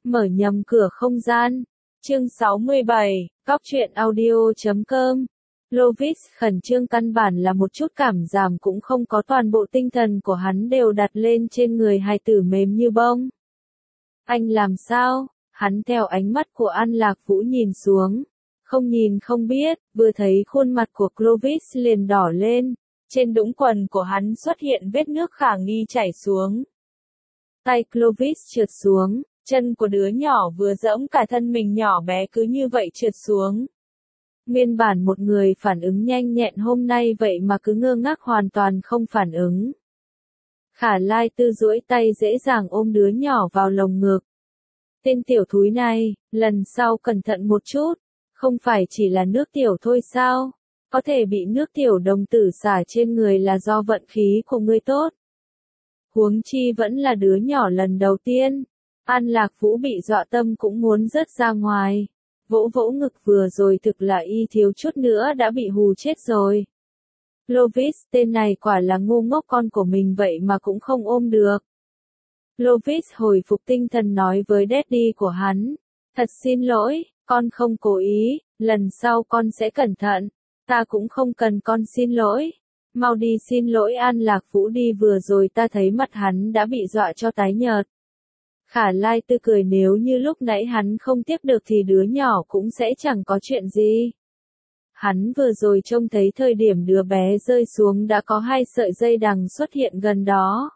Mở nhầm cửa không gian. Chương 67, Góc truyện audio.com. Clovis khẩn trương, căn bản là một chút cảm giảm cũng không có, toàn bộ tinh thần của hắn đều đặt lên trên người hài tử mềm như bông. Anh làm sao? Hắn theo ánh mắt của An Lạc Vũ nhìn xuống. Không nhìn không biết, vừa thấy khuôn mặt của Clovis liền đỏ lên. Trên đũng quần của hắn xuất hiện vết nước khả nghi chảy xuống. Tay Clovis trượt xuống, chân của đứa nhỏ vừa dẫm cả thân mình nhỏ bé cứ như vậy trượt xuống. Nguyên bản một người phản ứng nhanh nhẹn hôm nay vậy mà cứ ngơ ngác hoàn toàn không phản ứng. Khả Lai Tư duỗi tay dễ dàng ôm đứa nhỏ vào lồng ngực. Tên tiểu thúi này, lần sau cẩn thận một chút, không phải chỉ là nước tiểu thôi sao? Có thể bị nước tiểu đồng tử xả trên người là do vận khí của ngươi tốt. Huống chi vẫn là đứa nhỏ lần đầu tiên. An Lạc Vũ bị dọa tâm cũng muốn rớt ra ngoài. Vỗ vỗ ngực vừa rồi thực là y thiếu chút nữa đã bị hù chết rồi. Clovis, tên này quả là ngu ngốc, con của mình vậy mà cũng không ôm được. Clovis hồi phục tinh thần nói với daddy của hắn. Thật xin lỗi, con không cố ý, lần sau con sẽ cẩn thận. Ta cũng không cần con xin lỗi. Mau đi xin lỗi An Lạc Vũ đi, vừa rồi ta thấy mặt hắn đã bị dọa cho tái nhợt. Khả Lai Tư cười, nếu như lúc nãy hắn không tiếp được thì đứa nhỏ cũng sẽ chẳng có chuyện gì. Hắn vừa rồi trông thấy thời điểm đứa bé rơi xuống đã có 2 sợi dây đằng xuất hiện gần đó.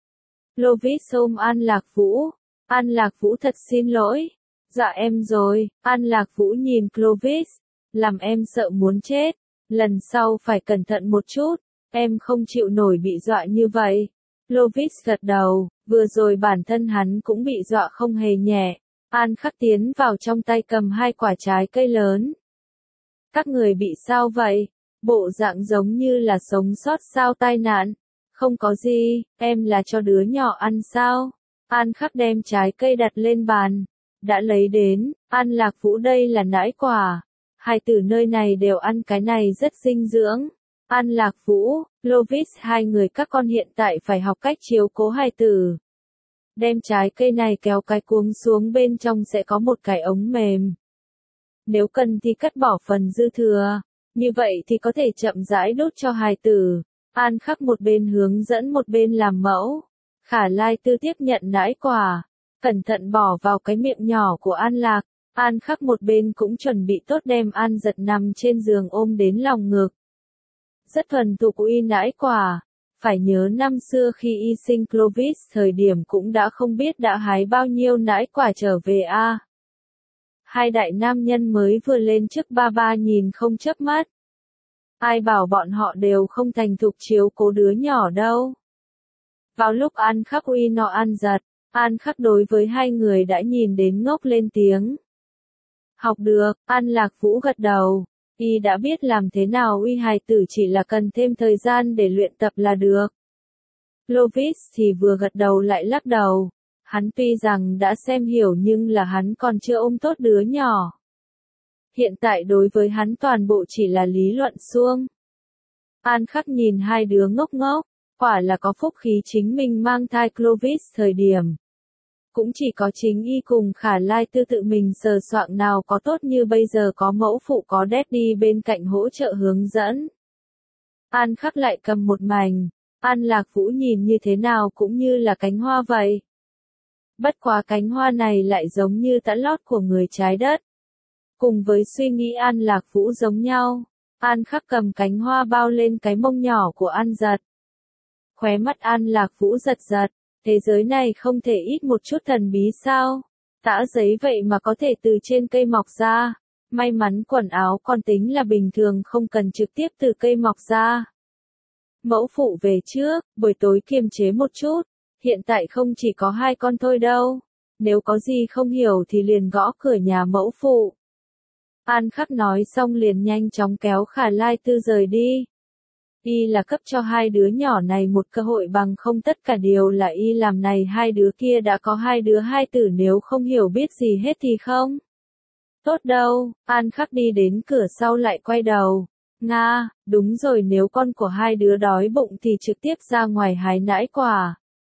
Clovis ôm An Lạc Vũ. An Lạc Vũ thật xin lỗi. Dạ em rồi. An Lạc Vũ nhìn Clovis. Làm em sợ muốn chết. Lần sau phải cẩn thận một chút. Em không chịu nổi bị dọa như vậy. Clovis gật đầu. Vừa rồi bản thân hắn cũng bị dọa không hề nhẹ. An Khắc tiến vào trong tay cầm 2 quả trái cây lớn. Các người bị sao vậy? Bộ dạng giống như là sống sót sau tai nạn. Không có gì, em là cho đứa nhỏ ăn sao? An Khắc đem trái cây đặt lên bàn. Đã lấy đến. An Lạc Vũ, đây là nãi quả. Hài tử nơi này đều ăn cái này, rất dinh dưỡng. An Lạc Vũ, Clovis, 2 người các con hiện tại phải học cách chiếu cố hài tử. Đem trái cây này kéo cái cuống xuống, bên trong sẽ có một cái ống mềm. Nếu cần thì cắt bỏ phần dư thừa. Như vậy thì có thể chậm rãi đút cho hài tử. An Khắc một bên hướng dẫn một bên làm mẫu. Khả Lai Tư tiếp nhận nãi quả. Cẩn thận bỏ vào cái miệng nhỏ của An Lạc. An Khắc một bên cũng chuẩn bị tốt đem An Giật nằm trên giường ôm đến lòng ngực. Rất thuần thục uy nãi quả. Phải nhớ năm xưa khi y sinh Clovis thời điểm cũng đã không biết đã hái bao nhiêu nãi quả trở về a. 2 đại nam nhân mới vừa lên trước ba ba nhìn không chớp mắt. Ai bảo bọn họ đều không thành thục chiếu cố đứa nhỏ đâu. Vào lúc An Khắc uy no An Giật, An Khắc đối với 2 người đã nhìn đến ngốc lên tiếng. Học được, An Lạc Vũ gật đầu. Y đã biết làm thế nào uy hài tử, chỉ là cần thêm thời gian để luyện tập là được. Clovis thì vừa gật đầu lại lắc đầu. Hắn tuy rằng đã xem hiểu nhưng là hắn còn chưa ôm tốt đứa nhỏ. Hiện tại đối với hắn toàn bộ chỉ là lý luận suông. An Khắc nhìn 2 đứa ngốc ngốc, quả là có phúc khí chính mình mang thai Clovis thời điểm. Cũng chỉ có chính y cùng Khả Lai Tư tự mình sờ soạng nào có tốt như bây giờ, có mẫu phụ có daddy bên cạnh hỗ trợ hướng dẫn. An Khắc lại cầm một mảnh. An Lạc Vũ nhìn như thế nào cũng như là cánh hoa vậy. Bất quá cánh hoa này lại giống như tã lót của người trái đất. Cùng với suy nghĩ An Lạc Vũ giống nhau, An Khắc cầm cánh hoa bao lên cái mông nhỏ của An Giật. Khóe mắt An Lạc Vũ giật giật, thế giới này không thể ít một chút thần bí sao? Tã giấy vậy mà có thể từ trên cây mọc ra. May mắn quần áo còn tính là bình thường, không cần trực tiếp từ cây mọc ra. Mẫu phụ về trước, buổi tối kiềm chế một chút. Hiện tại không chỉ có 2 con thôi đâu. Nếu có gì không hiểu thì liền gõ cửa nhà mẫu phụ. An Khắc nói xong liền nhanh chóng kéo Khả Lai Tư rời đi. Y là cấp cho 2 đứa nhỏ này một cơ hội, bằng không tất cả đều là y làm này. 2 đứa kia đã có 2 đứa hài tử, nếu không hiểu biết gì hết thì không tốt đâu. An Khắc đi đến cửa sau lại quay đầu. Nga, đúng rồi, nếu con của 2 đứa đói bụng thì trực tiếp ra ngoài hái nãi quả.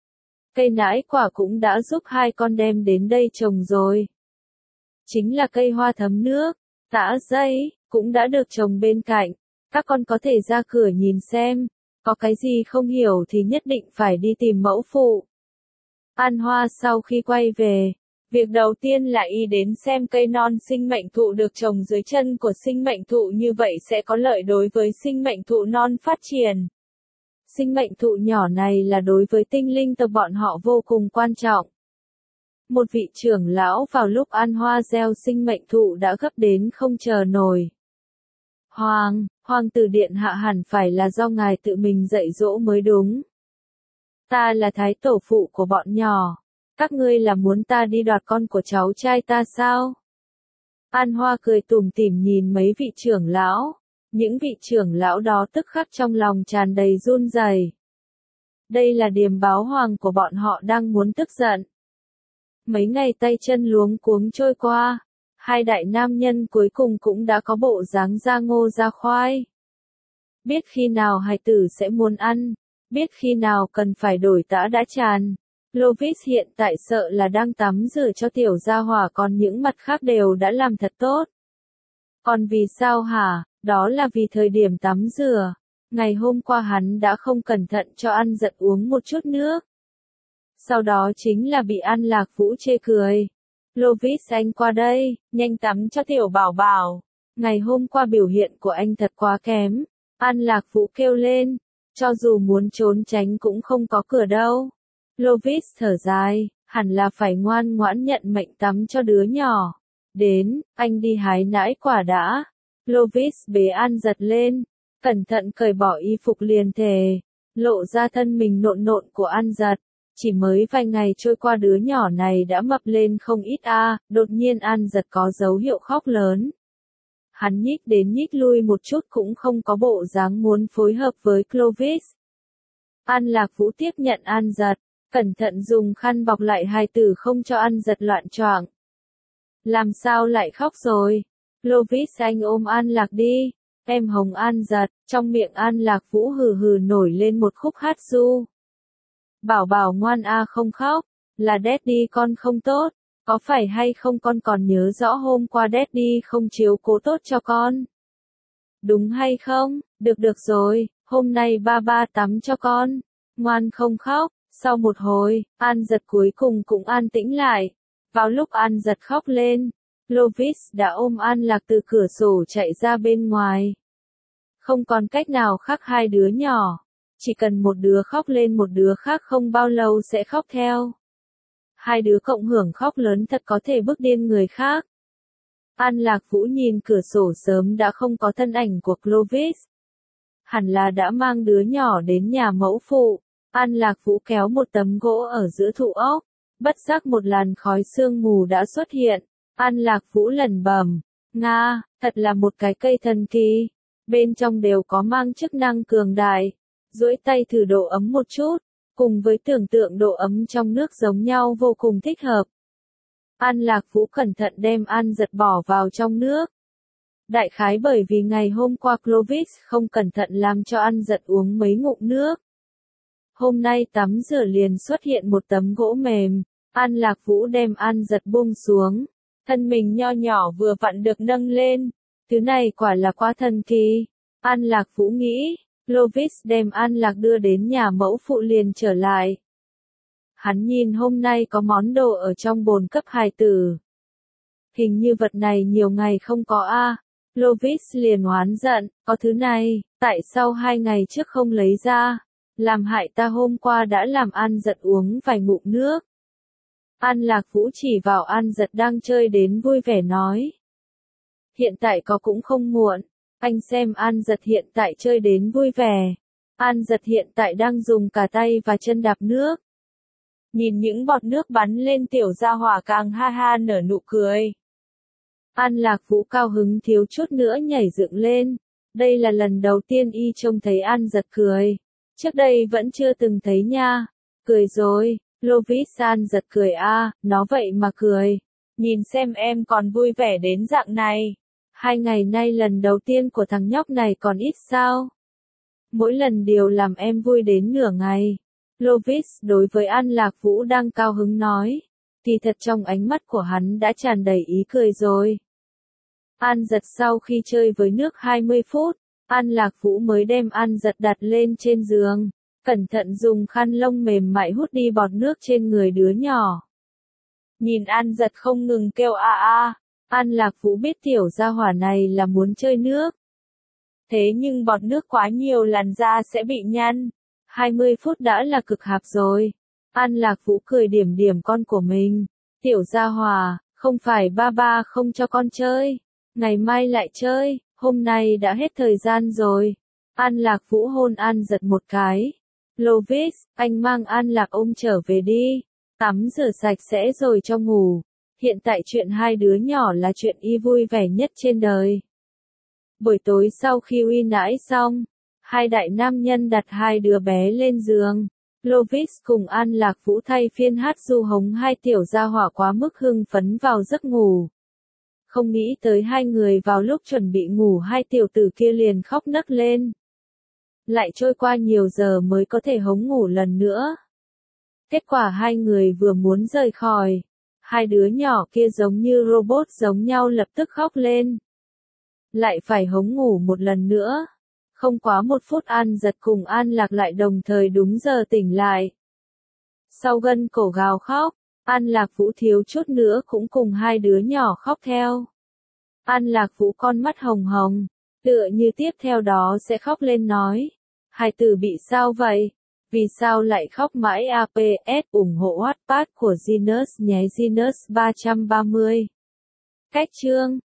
Cây nãi quả cũng đã giúp hai con đem đến đây trồng rồi. Chính là cây hoa thấm nước, tã dây, cũng đã được trồng bên cạnh. Các con có thể ra cửa nhìn xem, có cái gì không hiểu thì nhất định phải đi tìm mẫu phụ. An Hoa sau khi quay về, việc đầu tiên là y đến xem cây non sinh mệnh thụ được trồng dưới chân của sinh mệnh thụ, như vậy sẽ có lợi đối với sinh mệnh thụ non phát triển. Sinh mệnh thụ nhỏ này là đối với tinh linh tộc bọn họ vô cùng quan trọng. Một vị trưởng lão vào lúc An Hoa gieo sinh mệnh thụ đã gấp đến không chờ nổi. Hoàng tử điện hạ hẳn phải là do ngài tự mình dạy dỗ mới đúng. Ta là thái tổ phụ của bọn nhỏ. Các ngươi là muốn ta đi đoạt con của cháu trai ta sao? An Hoa cười tủm tỉm nhìn mấy vị trưởng lão. Những vị trưởng lão đó tức khắc trong lòng tràn đầy run rẩy. Đây là điềm báo hoàng của bọn họ đang muốn tức giận. Mấy ngày tay chân luống cuống trôi qua, hai đại nam nhân cuối cùng cũng đã có bộ dáng ra ngô ra khoai. Biết khi nào hài tử sẽ muốn ăn, biết khi nào cần phải đổi tã đã tràn. Clovis hiện tại sợ là đang tắm rửa cho tiểu gia hỏa, còn những mặt khác đều đã làm thật tốt. Còn vì sao hả? Đó là vì thời điểm tắm rửa. Ngày hôm qua hắn đã không cẩn thận cho An Giật uống một chút nước. Sau đó chính là bị An Lạc Vũ chê cười. Clovis, anh qua đây, nhanh tắm cho tiểu bảo bảo. Ngày hôm qua biểu hiện của anh thật quá kém. An Lạc Vũ kêu lên. Cho dù muốn trốn tránh cũng không có cửa đâu. Clovis thở dài, hẳn là phải ngoan ngoãn nhận mệnh tắm cho đứa nhỏ. Đến, anh đi hái nãi quả đã. Clovis bế An Giật lên, cẩn thận cởi bỏ y phục liền thề, lộ ra thân mình nộn nộn của An Giật. Chỉ mới vài ngày trôi qua đứa nhỏ này đã mập lên không ít đột nhiên An Giật có dấu hiệu khóc lớn. Hắn nhích đến nhích lui một chút cũng không có bộ dáng muốn phối hợp với Clovis. An Lạc Vũ tiếp nhận An Giật, cẩn thận dùng khăn bọc lại hài tử không cho An Giật loạn choạng. Làm sao lại khóc rồi? Clovis, anh ôm An Lạc đi. Em hồng An Giật, trong miệng An Lạc Vũ hừ hừ nổi lên một khúc hát ru. Bảo bảo ngoan không khóc, là Daddy con không tốt, có phải hay không con còn nhớ rõ hôm qua Daddy không chiếu cố tốt cho con? Đúng hay không? Được rồi, hôm nay ba tắm cho con, ngoan không khóc. Sau một hồi, An Giật cuối cùng cũng an tĩnh lại. Vào lúc An Giật khóc lên, Clovis đã ôm An Lạc từ cửa sổ chạy ra bên ngoài. Không còn cách nào khác, hai đứa nhỏ. Chỉ cần một đứa khóc lên một đứa khác không bao lâu sẽ khóc theo. Hai đứa cộng hưởng khóc lớn thật có thể bức điên người khác. An Lạc Vũ nhìn cửa sổ sớm đã không có thân ảnh của Clovis. Hẳn là đã mang đứa nhỏ đến nhà mẫu phụ. An Lạc Vũ kéo một tấm gỗ ở giữa thụ ốc. Bất giác một làn khói sương mù đã xuất hiện. An Lạc Vũ lẩm bẩm, Nga, thật là một cái cây thần kỳ. Bên trong đều có mang chức năng cường đại. Duỗi tay thử độ ấm một chút, cùng với tưởng tượng độ ấm trong nước giống nhau vô cùng thích hợp. An Lạc Vũ cẩn thận đem An Giật bỏ vào trong nước. Đại khái bởi vì ngày hôm qua Clovis không cẩn thận làm cho An Giật uống mấy ngụm nước. Hôm nay tắm rửa liền xuất hiện một tấm gỗ mềm. An Lạc Vũ đem An Giật buông xuống. Thân mình nho nhỏ vừa vặn được nâng lên. Thứ này quả là quá thần kỳ. An Lạc Vũ nghĩ. Clovis đem An Lạc đưa đến nhà mẫu phụ liền trở lại. Hắn nhìn hôm nay có món đồ ở trong bồn cấp hài tử. Hình như vật này nhiều ngày không có Clovis liền oán giận, có thứ này, tại sao 2 ngày trước không lấy ra? Làm hại ta hôm qua đã làm An Giật uống vài ngụm nước. An Lạc Vũ chỉ vào An Giật đang chơi đến vui vẻ nói. Hiện tại có cũng không muộn. Anh xem An Giật hiện tại chơi đến vui vẻ. An Giật hiện tại đang dùng cả tay và chân đạp nước. Nhìn những bọt nước bắn lên, tiểu gia hỏa càng ha ha nở nụ cười. An Lạc Vũ cao hứng thiếu chút nữa nhảy dựng lên. Đây là lần đầu tiên y trông thấy An Giật cười. Trước đây vẫn chưa từng thấy nha. Cười rồi, Clovis. An Giật cười nó vậy mà cười. Nhìn xem em còn vui vẻ đến dạng này. 2 ngày nay lần đầu tiên của thằng nhóc này còn ít sao? Mỗi lần đều làm em vui đến nửa ngày. Lovis đối với An Lạc Vũ đang cao hứng nói. Kỳ thật trong ánh mắt của hắn đã tràn đầy ý cười rồi. An Giật sau khi chơi với nước 20 phút, An Lạc Vũ mới đem An Giật đặt lên trên giường, cẩn thận dùng khăn lông mềm mại hút đi bọt nước trên người đứa nhỏ. Nhìn An Giật không ngừng kêu a a, An Lạc Vũ biết tiểu gia hỏa này là muốn chơi nước. Thế nhưng bọt nước quá nhiều làn da sẽ bị nhăn. 20 phút đã là cực hạp rồi. An Lạc Vũ cười điểm điểm con của mình. Tiểu gia hỏa, không phải ba ba không cho con chơi. Ngày mai lại chơi, hôm nay đã hết thời gian rồi. An Lạc Vũ hôn An Giật một cái. Lovis, anh mang An Lạc ôm trở về đi. Tắm rửa sạch sẽ rồi cho ngủ. Hiện tại chuyện hai đứa nhỏ là chuyện y vui vẻ nhất trên đời. Buổi tối sau khi uy nãi xong, hai đại nam nhân đặt hai đứa bé lên giường. Lovis cùng An Lạc Vũ thay phiên hát du hống hai tiểu gia hỏa quá mức hưng phấn vào giấc ngủ. Không nghĩ tới hai người vào lúc chuẩn bị ngủ hai tiểu tử kia liền khóc nấc lên. Lại trôi qua nhiều giờ mới có thể hống ngủ lần nữa. Kết quả hai người vừa muốn rời khỏi, hai đứa nhỏ kia giống như robot giống nhau lập tức khóc lên. Lại phải hống ngủ một lần nữa. Không quá một phút An Giật cùng An Lạc lại đồng thời đúng giờ tỉnh lại. Sau gân cổ gào khóc, An Lạc Vũ thiếu chút nữa cũng cùng hai đứa nhỏ khóc theo. An Lạc Vũ con mắt hồng hồng, tựa như tiếp theo đó sẽ khóc lên nói. Hai tử bị sao vậy? Vì sao lại khóc mãi APS ủng hộ Wattpad của Genius nhé Genius 330. Cách chương